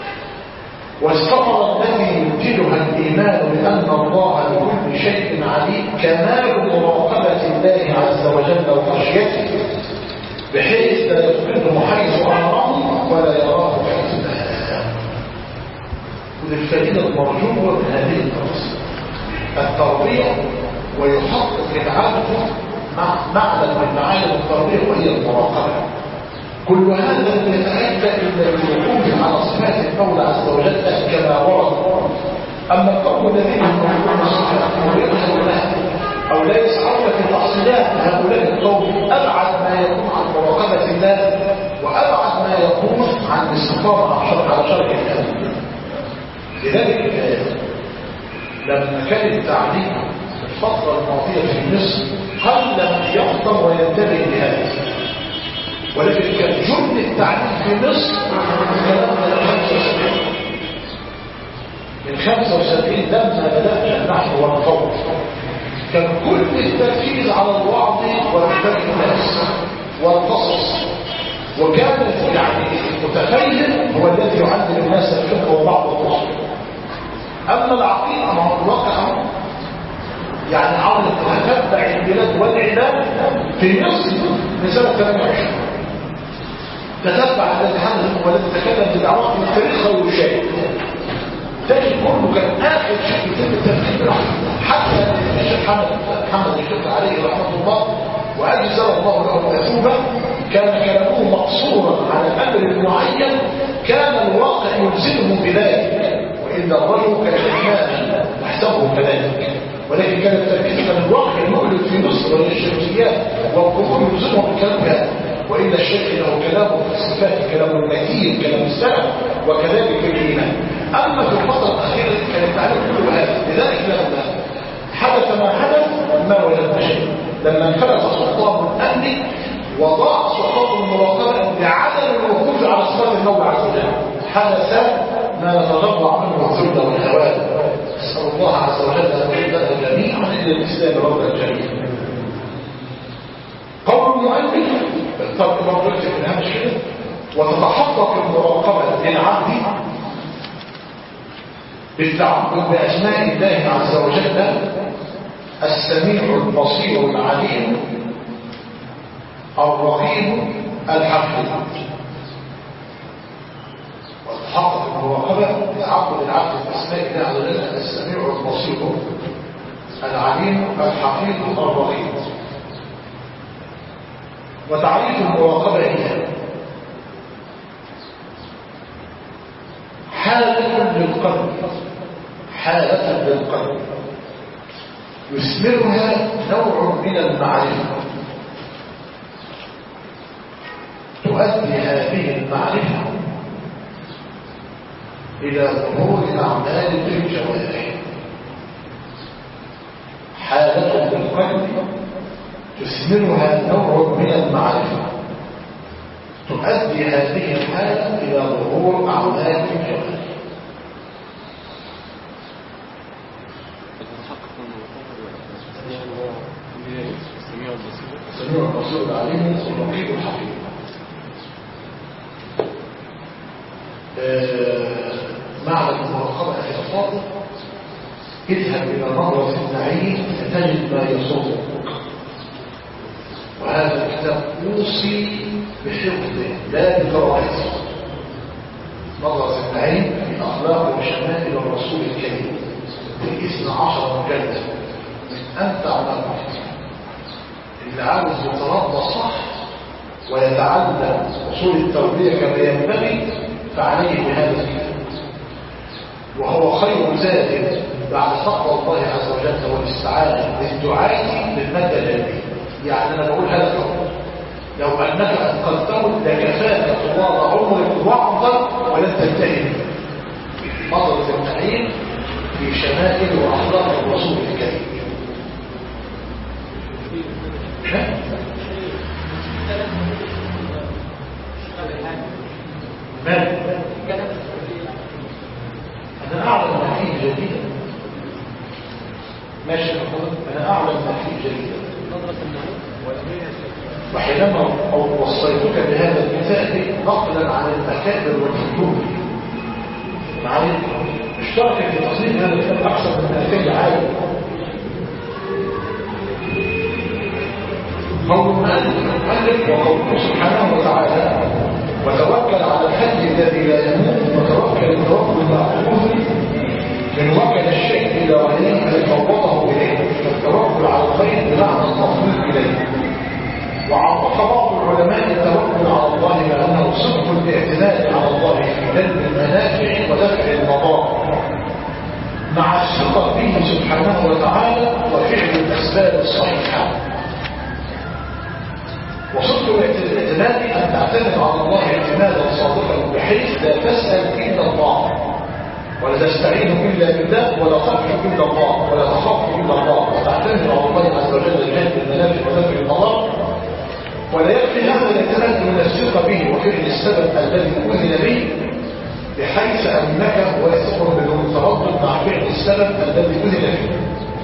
واستمر الذي يمكنها الإيمان بأن الله بكل شيء عليم كمال مراقبة الله عز وجل وخشيته بحيث لا يفقده حيث أمره ولا يراه حيث نهاه. والفائدة المرجوة من هذه الدراسة التربية ويحقق العبد معلم من معالم التربية وهي المراقبة. كل هذا يتأتى إلا بالوقوف على صفات المولى عز وجل كما ورد. أما القوم الذين يقولون صفات ويظهرون لها أو لا يسعون في الأصلات هؤلاء القوم أبعد ما يكون عن مراقبة الله وأبعد ما يكون عن الاستقامة على شرع الله. لذلك لما كان التعليم الفترة الماضية في مصر قل من يفطر وينتبه لهذا. ولكن كان جل التعليم في مصر من 75 لما بدأنا نحن ونطور كان كل التركيز على الوعظ وإرشاد الناس والقصص. وكان يعني المتخيل هو الذي يعلم الناس الفقه وبعض الرسل. أما العقيدة ما هو الواقع يعني عرض تتبع البلاد والعباد في مصر من سنة 28 تتبع الذي حدث والذي تكلم بدعوات من التاريخ غير شيء. تجد كله كان آخر شيء يتم الترتيب حتى الشيخ محمد الشيخ عليه رحمة الله وأجزل الله له المثوبة كان كلامه مقصورا على أمر معين كان الواقع يلزمه بذلك. وإن الرجل كان إيمانا نحسبه كذلك. ولكن كان التركيز من الواقع المؤلم في مصر والشمسيات والقرون يلزمه بالكلام هذا. وإن الشيخ له كلامه في الصفات كلام المتين كلام السلف وكذلك الإيمان. أما في الفترة الأخيرة كان التعليم كل هذا. لذلك لما حدث ما حدث ما وجدنا شيء. لما انفلت سلطان الأمن وضاع سلطان المراقبة بعدم الوقوف على صفات المولى عز وجل حدث ما نتضرع منه الذل والهوان. نسأل الله عز وجل أن يريدنا جميعا الإسلام ربا جميلا. قول المؤلف طب برضه اكتب في الهامش كده: وتتحقق المراقبة للعبد بالتعبد بأسماء الله عز وجل السميع البصير العليم الرقيب الحفيظ. وتتحقق المراقبة لتعبد العبد بأسماء الله عز وجل السميع البصير العليم الحفيظ الرقيب. وتعريف المراقبة هي حالة للقلب، حالة للقلب يثمرها نوع من المعرفة، تؤدي هذه المعرفة إلى ظهور الأعمال في الجوارح. حالة للقلب تثمرها نوع من المعرفة، تؤدي هذه الحالة إلى ظهور أعمال الجوارح. السميع البصير العليم الرقيب الحفيظ. معنى المراقبة في الفاضل: اذهب إلى مرة النعيم فتجد ما يسرك. وهذا الكتاب يوصي بحفظه لا بقراءته. مرة النعيم في أخلاق وشمائل الرسول الكريم في 12 مجلد من أمتع ما قلت. اللي عاوز يتربى صح ويتعلم أصول التربية كما ينبغي فعليه بهذا الكتاب، وهو خير زاد بعد تقوى الله عز وجل والاستعانة للدعاء بالمادة العلمية. يعني أنا بقول هذا الأمر لو أنك أتقلته لكفاك طوال عمرك وعظا ولن تنتهي منه. نظرة النعيم في شمائل وأخلاق الرسول الكريم. أنا أعلم ما فيه جديدا. ماشي أنا أعلم ما فيه جديدا. وحينما وصيتك بهذا الكتاب نقلا عن المكابر والفتور معايا اشترك في تصنيف هذا الكتاب أكثر من 2000 عالم. قول المؤلف وقوله سبحانه وتعالى: وتوكل على الحي الذي لا يموت وتوكل الرب المعبود من وكل الشيء الى غيره فيفوضه اليه. فالتوكل على الخير بمعنى التفويض اليه. وعرف بعض العلماء التوكل على الله بانه صدق الاعتماد على الله في جلب المنافع ودفع المضار مع الثقه به سبحانه وتعالى وفعل الاسباب الصحيحه. وصدق الاعتماد أن تعتمد على الله اعتمادا صادقا بحيث لا تسأل إلا الله ولا تستعين إلا بالله ولا تخشى إلا الله ولا تخاف إلا الله وتعتمد على الله عز وجل لجانب المنافع ودفع المضار. ولا يكفي هذا الاعتماد من الثقة به وفعل السبب الذي أذن به بحيث أنك واثق بدون تردد مع فعل السبب الذي أذن به.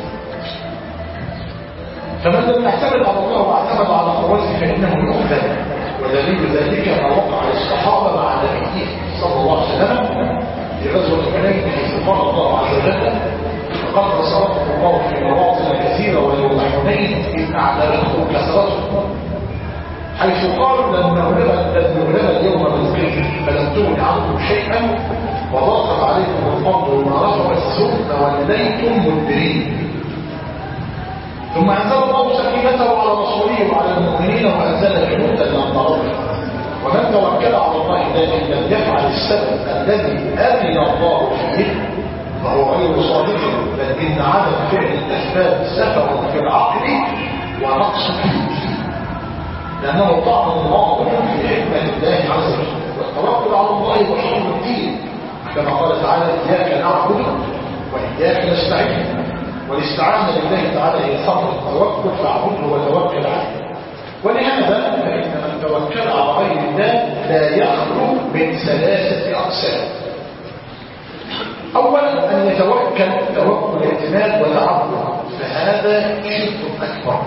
فمن لم يعتمد على الله واعتمد على خواصه فإنه يخذل. ودليل ذلك ما وقع للصحابة مع نبيه صلى الله عليه وسلم في غزوة حنين حيث قال الله عز وجل: لقد نصركم الله في مواطن كثيرة ويوم حنين إذ أعجبتكم كثرتكم حيث قالوا لن نغلب اليوم بالخير فلم تغن عنكم شيئا وضاقت عليكم الأرض وما رحبت ثم وليتم مدبرين. ثم أنزل الله سكينته على رسوله وعلى المؤمنين وأنزل جنودا لم تروها. ومن توكل على الله لكن لم يفعل السبب الذي أذن الله فيه فهو غير صادق، بل إن عدم فعل الأسباب سفر في العقل ونقص في الدين، لأنه طعن واضح في حكمة الله عز وجل. والتوكل على الله هو شؤون الدين كما قال تعالى: إياك نعبد وإياك نستعين. والاستعانة بالله تعالى هي ثمرة التوكل فاعبده وتوكل عليه. ولهذا فإن من توكل على غير الله لا يخلو من 3 أقسام. أولا أن يتوكل توكل اعتماد وتعبد، فهذا هذا شرك أكبر،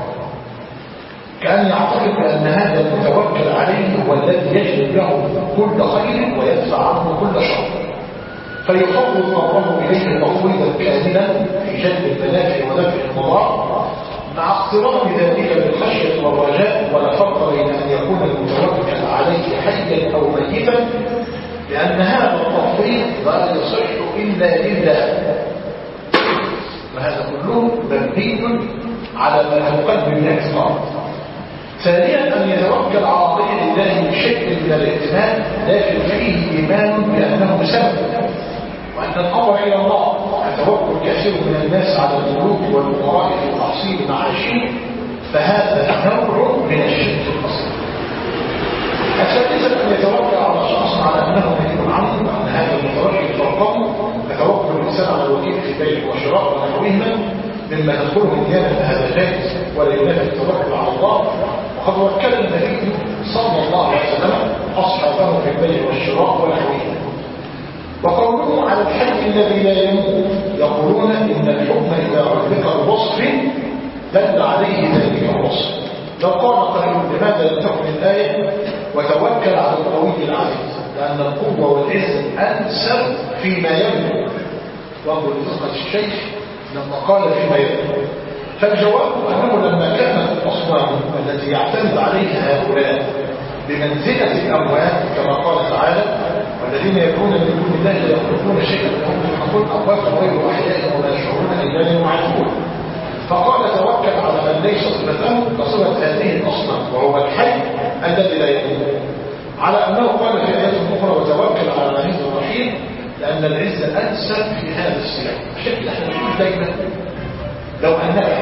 كأن يعتقد أن هذا المتوكل عليه هو الذي يجلب له كل خير ويدفع عنه كل شر، فيفوض امره إليه تفويضا كاملا في جلب المنافع ودفع المضار، مع اقتران ذلك بالخشية والرجاء. ولا فرق بين أن يكون المتوكل عليه حيا أو ميتا، لأن هذا التفويض لا يصح إلا لله، وهذا كله مبني على ما القلب من الاعتقاد. ثانيا أن يتوكل على غير الله بشيء من الاعتماد، لكن فيه إيمان بأنه سبب، وأن الأمر إلى الله. يتوكل كثير من الناس على الملوك والأمراء في تحصيل معاشهم، فهذا نوع من الشرك الأصلي. الثالثة أن يتوكل على شخص على أنه نهي عنه، وأن هذا المتوكل فرقه كتوكل الإنسان على الوكيل في بيع وشراء ونحوهما مما تدخله الديانة، فهذا جائز ولا ينافي التوكل على الله. وقد وكل النبي صلى الله عليه وسلم أصحابه في البيع والشراء ونحوهما. وقولهم على الحي الذي لا يموت، يقولون إن الحكم إذا علق الوصف دل عليه ذلك الوصف. لو قال قائل لماذا لم تكن الآية وتوكل على القوي العزيز، لأن القوة والعز أنسب فيما يملك. وانظر لدقة الشيخ لما قال فيما يملك، فالجواب أنه لما كانت الأصنام التي يعتمد عليها هؤلاء بمنزلة الأموات كما قال تعالى والذين يدعون من دون الله لا يخلقون شيئا وهم يخلقون أمواتا غير أحياء ولا يشعرون أيام يبعثون، فقال توكل على من ليس صفته كصفة هذه الأصنام وهو الحي الذي لا يموت، على أنه قال في آيات أخرى وتوكل على العزيز الرحيم، لأن العز أنسب في هذا السياق. عشان احنا نقول دايما لو أنك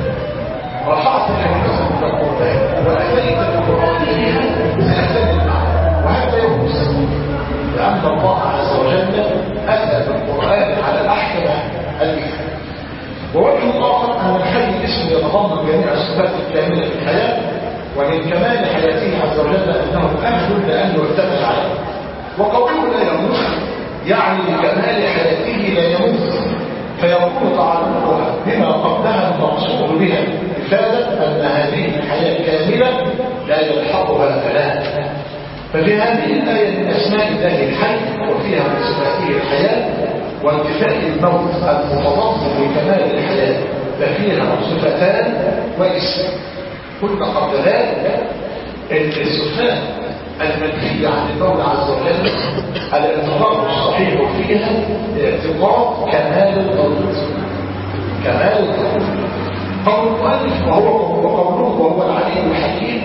رفعت الحديث من القرآن وأتيت القرآن فيها سيختلف معه، وهذا يجوز لأن الله عز وجل أتى بالقرآن على أحكم المثال. ووجه آخر أن الحي اسم يتضمن جميع الصفات الكاملة في الحياة، ومن كمال حياته عز وجل أنه أهل لأن يعتمد عليه. وقوله لا يموت يعني لكمال حياته لا يموت، فيكون تعلقها بما قبلها المقصود بها إفادة أن هذه الحياة كاملة لا يلحقها فلا. ففي هذه الآية من أسماء الله الحي وفيها من صفاته الحياة وانتفاء الموت المتضمن لكمال الحياة، ففيها صفتان واسم. كنا قبل ذلك الصفات المنفية عن المولى عز وجل الاعتقاد الصحيح فيها اعتقاد كمال الضبط، كمال الضبط. قول المؤلف وقوله وهو العليم الحكيم،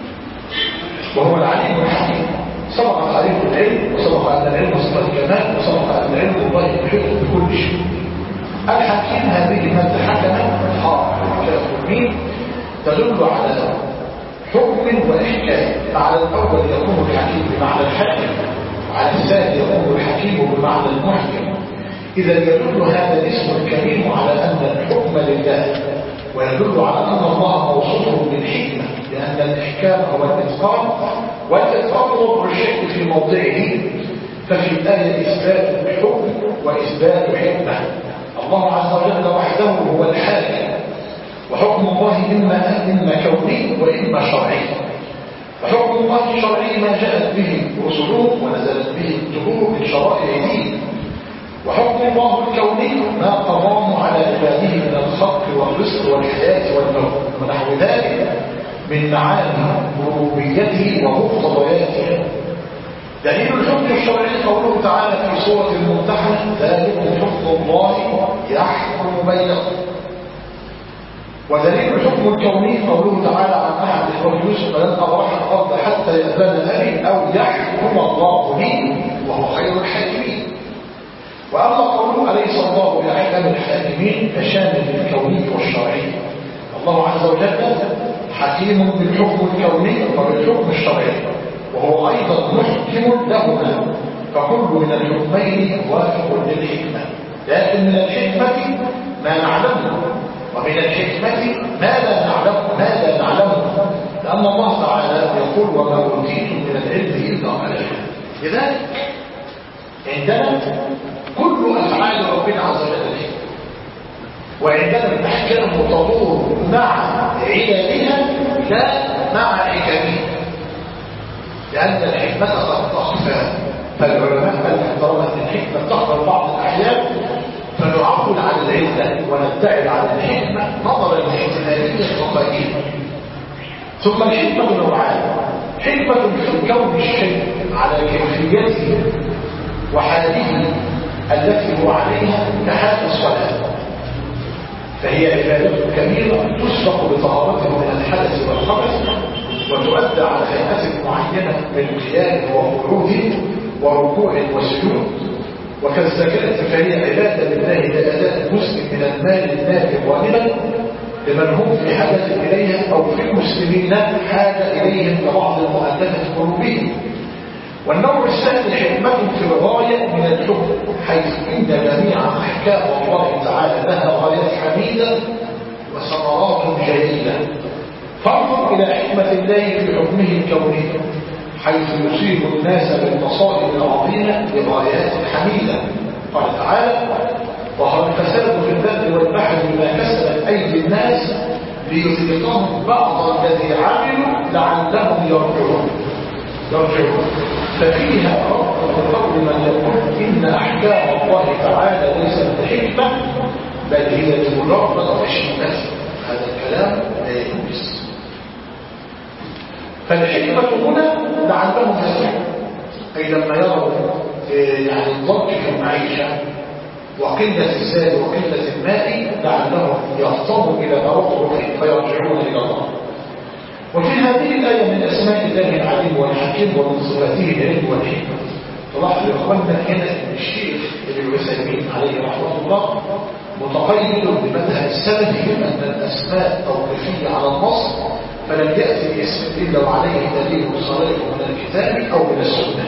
وهو العليم الحكيم سبق عليه العلم، وسبق أن العلم صفة الكمال، وسبق أن العلم الله يحيط بكل شيء. الحكيم هذه مادة حكمة حاضر كالمين تدل على حكم وإحكام. على الأول يكون الحكيم بمعنى الحكم، وعلى الثاني يكون الحكيم بمعنى المحكم. إذا يدل هذا الاسم الكريم على أن الحكم لله، ويدل على أن الله موصوف بالحكمة، لأن الإحكام هو الإتقان، والإتقان وضع الشيء في موضعه. ففي الآية إثبات الحكم وإثبات حكمة. الله عز وجل وحده هو الحاكم، وحكم الله إما كوني وإما شرعي. وحكم الله الشرعي ما جاءت به رسله ونزلت به الكتب من شرائع دين، وحكم الله الكوني ما قضاه على عباده من الخلق والرزق والحياة والموت ونحو ذلك من معاني ربوبيته ومقتضياته. دليل الحكم الشرعي قوله تعالى في سورة الممتحنة ذلك حكم الله يحكم بينكم. ودليل الحكم الكوني قوله تعالى عن أحد إخوة يوسف لن أبرح الأرض حتى يأذن أبي أو يحكم الله لي وهو خير الحاكمين. وأما قوله أليس الله بأحكم الحاكمين فشامل للكوني والشرعي. الله عز وجل حكيم بالحكم الكوني وبالحكم الشرعي، وهو أيضا محكم لهما، فكل من الحكمين موافق للحكمة. لكن من الحكمة ما نعلمه، ومن الحكمة ما لا نعلمه، لأن الله تعالى يقول وما أوتيتم من العلم إلا قليلا. لذلك عندنا كل أفعال ربنا عز وجل الحكمة، وعندنا الأحكام تدور مع عللها لا مع حكمها، لأن الحكمة قد تخفى، فالعلماء الاحترام أن الحكمة تخفى بعض الأحيان، فنعول على العلة ونبتعد عن الحكمة نظرا لاحتمالية التقاليد. ثم الحكمة نوعان: حكمة في كون الشيء على كيفيته وحاله التي هو عليها كحال الصلاة، فهي عبادة كبيرة تسبق بطهارته من الحدث والخبث، وتؤدى على هيئة معينة من قيام وقعود وركوع وسجود. وكالزكاة فهي عبادة لله لأداء جزء من المال النافع غالبا لمن هم في حاجة إليها أو في المسلمين حاجة إليهم كبعض المؤلفة قلوبهم. والنوع الثاني حكمة في الغاية من الحكم، حيث إن جميع أحكام الله تعالى لها غايات حميدة وثمرات جليلة. فانظر إلى حكمة الله في حكمه الكوني، حيث يصيب الناس بالمصائب العظيمة لغايات حميدة. قال تعالى: ظهر الفساد في البر والبحر بما كسبت أيدي الناس ليذيقهم بعض الذي عملوا لعلهم يرجعون. ففيها رب قول من يقول إن أحكام الله تعالى ليست بحكمة بل هي مجرد تشبيه. هذا الكلام لا يجوز. فالحكمة هنا لعلهم يرجعون، أي لما يروا يعني الضرب في المعيشة وقلة الزاد وقلة الماء لعلهم يفطروا إلى توقف فيرجعون إلى الله. وفي هذه الآية من أسماء الله العليم والحكيم ومن صفاته العلم والحكمة. طلعت لإخواننا هنا أن الشيخ ابن عثيمين عليه رحمة الله متقيد بمذهب السلف أن الأسماء توقيفية على النص، فلم يأتي باسم إلا وعليه دليل صريح من الكتاب أو من السنة.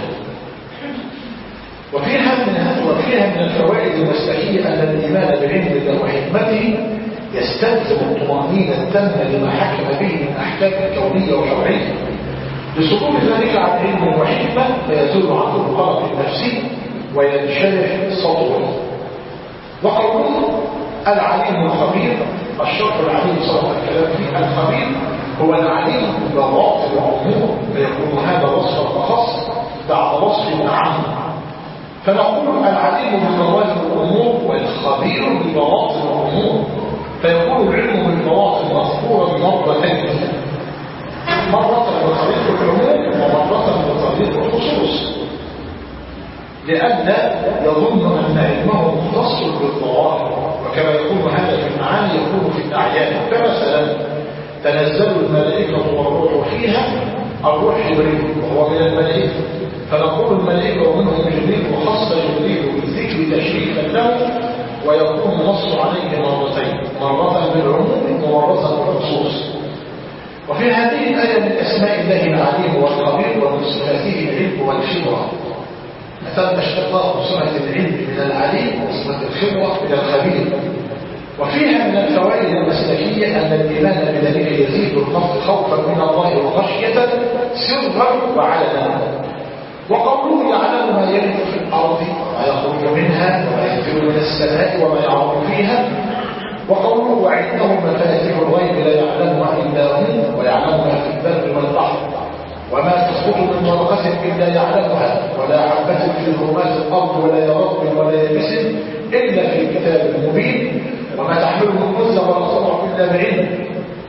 وفيها من الفوائد المسلكية أن الإيمان بعلم الله وحكمته يستلزم الطمأنينة التامة لما حكم به من أحكام كونية وشرعية، لسقوط ذلك عن علم وحكمة فيزول عنه القلق النفسي وينشرح صدره. وقوله العليم الخبير، الشرح العليم صرف الكلام فيه. الخبير هو العليم بواطن الأمور، فيكون هذا وصف أخص بعد وصف أعم. فنقول العليم بظواهر الأمور والخبير ببواطن الأمور، فيكون العلم بالبواطن مذكورا مرتين، مرة بطريق العموم ومرة بطريق الخصوص، لأن يظن أن علمه مختص بالظواهر، وكما يكون هذا في المعاني يكون في الأعيان. فمثلا تنزل الملائكة والروح فيها، الروح جبريل وهو من الملائكة، فنقول الملائكة ومنهم جبريل، وخص جبريل بالذكر تشريفا له، ويكون النص عليه مرتين، مرة بالعموم ومرة بالخصوص. وفي هذه الآية من أسماء الله العليم والخبير ومن صفاته العلم والخبرة. مثلا اشتقاق صفة العلم من العليم وصفة الخبرة من الخبير. وفيها من الفوائد المسلكية أن الإيمان بذلك يزيد القلب خوفا من الله وخشية سرا وعلنا. وقوله يعلم ما يلد في الأرض وما يخرج منها وما ينزل من السماء وما يعرض فيها. وقوله وعنده مفاتيح الغيب لا يعلمها إلا هو ويعلم ما في البر والبحر وما تسقط من ورقة إلا يعلمها ولا حبة في ظلمات الأرض ولا رطب ولا يابس إلا في كتاب مبين وما تحمل من أنثى ولا تضع إلا بعلم.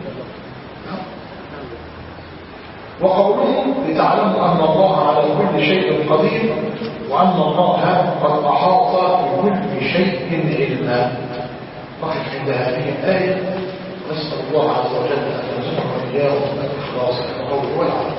وقوله لتعلموا أن الله على كل شيء قدير وأن الله قد أحاط بكل شيء علما. نقف عند هذه الآية، نسأل الله عز وجل أن يرزقنا وإياكم الإخلاص في القول والعمل.